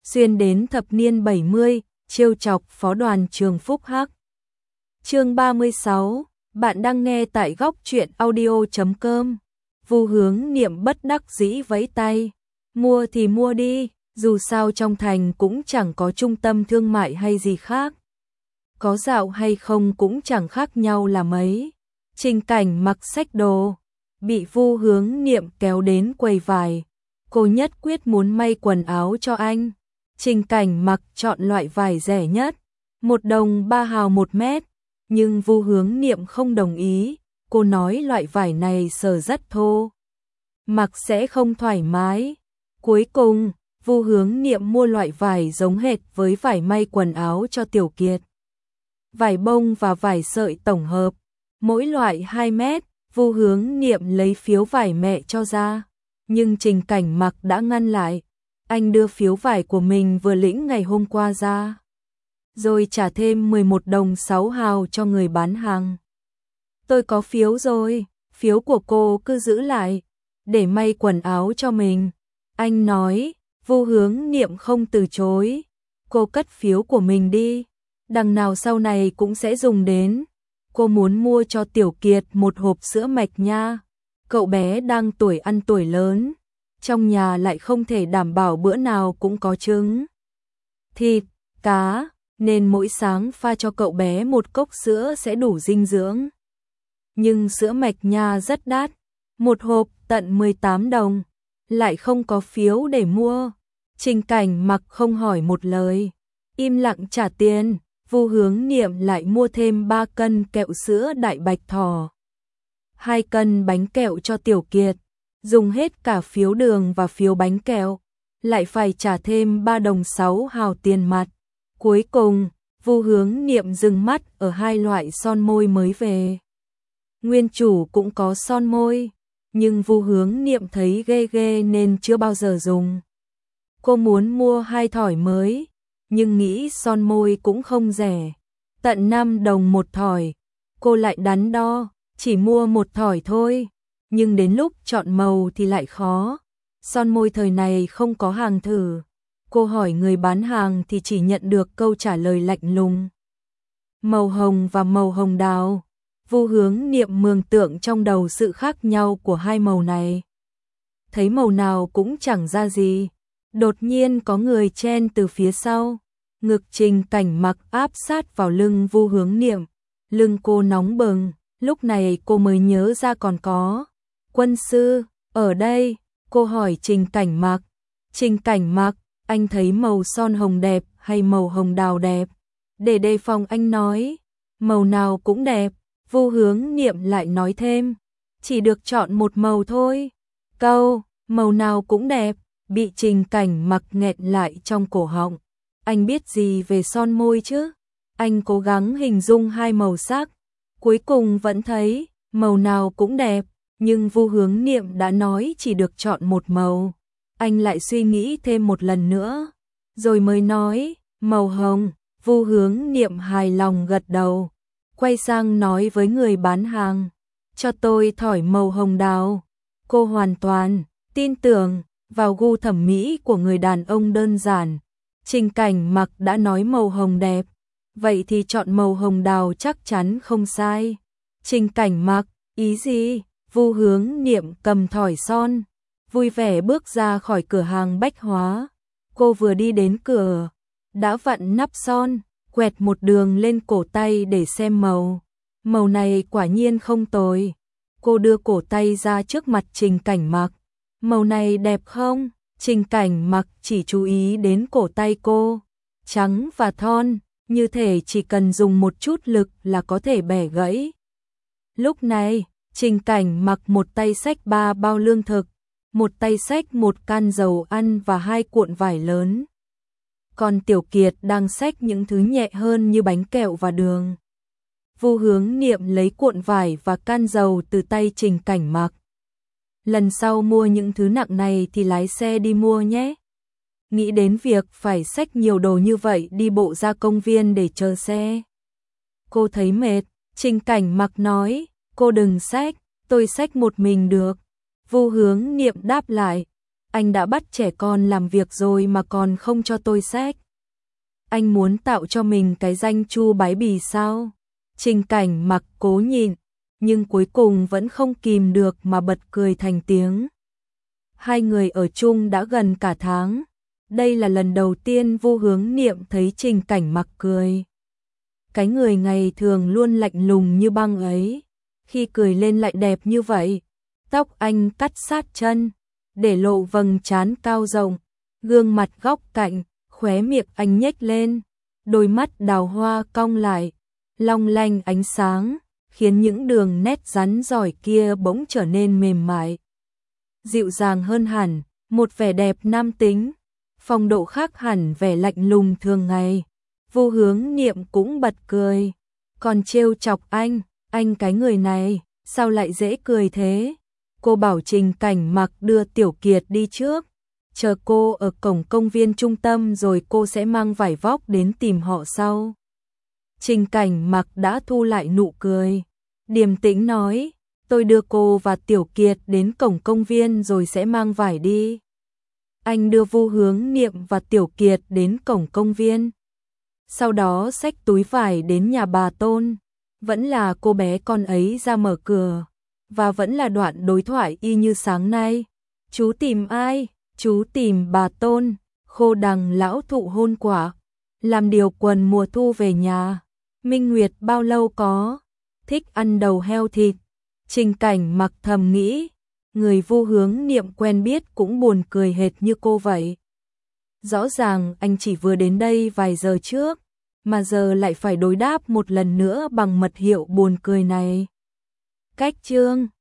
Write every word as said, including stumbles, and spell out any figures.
xuyên đến thập niên bảy mươi, trêu chọc phó đoàn trường Phúc Hắc. Chương ba mươi sáu, bạn đang nghe tại góc truyện audio chấm com. Vu Hướng Niệm bất đắc dĩ vẫy tay, mua thì mua đi, dù sao trong thành cũng chẳng có trung tâm thương mại hay gì khác. Có dạo hay không cũng chẳng khác nhau là mấy. Trình Cảnh mặc xách đồ, bị Vu Hướng Niệm kéo đến quầy vải. Cô nhất quyết muốn may quần áo cho anh. Trình Cảnh mặc chọn loại vải rẻ nhất, một đồng ba hào một mét. Nhưng Vu Hướng Niệm không đồng ý, cô nói loại vải này sờ rất thô, mặc sẽ không thoải mái. Cuối cùng, Vu Hướng Niệm mua loại vải giống hệt với vải may quần áo cho Tiểu Kiệt. Vải bông và vải sợi tổng hợp, mỗi loại hai mét. Vu Hướng Niệm lấy phiếu vải mẹ cho ra, nhưng Trình Cảnh mặc đã ngăn lại. Anh đưa phiếu vải của mình vừa lĩnh ngày hôm qua ra, rồi trả thêm mười một đồng sáu hào cho người bán hàng. Tôi có phiếu rồi, phiếu của cô cứ giữ lại, để may quần áo cho mình. Anh nói. Vu Hướng Niệm không từ chối. Cô cất phiếu của mình đi, đằng nào sau này cũng sẽ dùng đến. Cô muốn mua cho Tiểu Kiệt một hộp sữa mạch nha. Cậu bé đang tuổi ăn tuổi lớn, trong nhà lại không thể đảm bảo bữa nào cũng có trứng, thịt, cá, nên mỗi sáng pha cho cậu bé một cốc sữa sẽ đủ dinh dưỡng. Nhưng sữa mạch nha rất đắt, một hộp tận mười tám đồng, lại không có phiếu để mua. Trình Cảnh mặc không hỏi một lời, im lặng trả tiền. Vu Hướng Niệm lại mua thêm ba cân kẹo sữa Đại Bạch Thỏ, hai cân bánh kẹo cho Tiểu Kiệt, dùng hết cả phiếu đường và phiếu bánh kẹo, lại phải trả thêm ba đồng sáu hào tiền mặt. Cuối cùng, Vu Hướng Niệm dừng mắt ở hai loại son môi mới về. Nguyên chủ cũng có son môi, nhưng Vu Hướng Niệm thấy ghê ghê nên chưa bao giờ dùng. Cô muốn mua hai thỏi mới, nhưng nghĩ son môi cũng không rẻ, tận năm đồng một thỏi. Cô lại đắn đo, chỉ mua một thỏi thôi, nhưng đến lúc chọn màu thì lại khó. Son môi thời này không có hàng thử. Cô hỏi người bán hàng thì chỉ nhận được câu trả lời lạnh lùng: màu hồng và màu hồng đào. Vu Hướng Niệm mường tượng trong đầu sự khác nhau của hai màu này, thấy màu nào cũng chẳng ra gì. Đột nhiên có người chen từ phía sau, ngực Trình Cảnh mặc áp sát vào lưng Vu Hướng Niệm, lưng cô nóng bừng. Lúc này cô mới nhớ ra còn có quân sư ở đây. Cô hỏi Trình Cảnh mặc, Trình Cảnh mặc, anh thấy màu son hồng đẹp hay màu hồng đào đẹp? Để đề phòng anh nói, màu nào cũng đẹp. Vu Hướng Niệm lại nói thêm, chỉ được chọn một màu thôi. Câu màu nào cũng đẹp bị Trình Cảnh mặc nghẹn lại trong cổ họng. Anh biết gì về son môi chứ? Anh cố gắng hình dung hai màu sắc, cuối cùng vẫn thấy màu nào cũng đẹp, nhưng Vu Hướng Niệm đã nói chỉ được chọn một màu. Anh lại suy nghĩ thêm một lần nữa, rồi mới nói màu hồng. Vu Hướng Niệm hài lòng gật đầu, quay sang nói với người bán hàng, cho tôi thỏi màu hồng đào. Cô hoàn toàn tin tưởng vào gu thẩm mỹ của người đàn ông đơn giản. Trình Cảnh mặc đã nói màu hồng đẹp, vậy thì chọn màu hồng đào chắc chắn không sai. Trình Cảnh mặc, ý gì? Vu Hướng Niệm cầm thỏi son, vui vẻ bước ra khỏi cửa hàng bách hóa. Cô vừa đi đến cửa, đã vặn nắp son, quẹt một đường lên cổ tay để xem màu. Màu này quả nhiên không tồi. Cô đưa cổ tay ra trước mặt Trình Cảnh mặc. Màu này đẹp không? Trình Cảnh mặc chỉ chú ý đến cổ tay cô, trắng và thon, như thể chỉ cần dùng một chút lực là có thể bẻ gãy. Lúc này, Trình Cảnh mặc một tay xách ba bao lương thực, một tay xách một can dầu ăn và hai cuộn vải lớn. Còn Tiểu Kiệt đang xách những thứ nhẹ hơn như bánh kẹo và đường. Vu Hướng Niệm lấy cuộn vải và can dầu từ tay Trình Cảnh mặc. Lần sau mua những thứ nặng này thì lái xe đi mua nhé. Nghĩ đến việc phải xách nhiều đồ như vậy đi bộ ra công viên để chờ xe, cô thấy mệt. Trình Cảnh mặc nói, cô đừng xách, tôi xách một mình được. Vu Hướng Niệm đáp lại, Anh đã bắt trẻ con làm việc rồi mà còn không cho tôi xét. Anh muốn tạo cho mình cái danh Chu Bái Bì sao? Trình Cảnh Mặc cố nhịn, nhưng cuối cùng vẫn không kìm được mà bật cười thành tiếng. Hai người ở chung đã gần cả tháng. Đây là lần đầu tiên Vu Hướng Niệm thấy Trình Cảnh Mặc cười. Cái người ngày thường luôn lạnh lùng như băng ấy, khi cười lên lại đẹp như vậy. Tóc anh cắt sát chân, để lộ vầng trán cao rộng, gương mặt góc cạnh, khóe miệng anh nhếch lên, đôi mắt đào hoa cong lại, long lanh ánh sáng, khiến những đường nét rắn rỏi kia bỗng trở nên mềm mại, dịu dàng hơn hẳn, một vẻ đẹp nam tính, phong độ khác hẳn vẻ lạnh lùng thường ngày. Vu Hướng Niệm cũng bật cười, còn trêu chọc anh, anh cái người này, sao lại dễ cười thế? Cô bảo Trình Cảnh Mặc đưa Tiểu Kiệt đi trước, chờ cô ở cổng công viên trung tâm rồi cô sẽ mang vải vóc đến tìm họ sau. Trình Cảnh Mặc đã thu lại nụ cười, điềm tĩnh nói, tôi đưa cô và Tiểu Kiệt đến cổng công viên rồi sẽ mang vải đi. Anh đưa Vu Hướng Niệm và Tiểu Kiệt đến cổng công viên, sau đó xách túi vải đến nhà bà Tôn, vẫn là cô bé con ấy ra mở cửa, và vẫn là đoạn đối thoại y như sáng nay. Chú tìm ai? Chú tìm bà Tôn, khô đằng lão thụ hôn quả, làm điều quần mùa thu về nhà. Minh Nguyệt bao lâu có, thích ăn đầu heo thịt. Trình Cảnh Mặc thầm nghĩ, người Vu Hướng Niệm quen biết cũng buồn cười hệt như cô vậy. Rõ ràng anh chỉ vừa đến đây vài giờ trước, mà giờ lại phải đối đáp một lần nữa bằng mật hiệu buồn cười này. Cách chương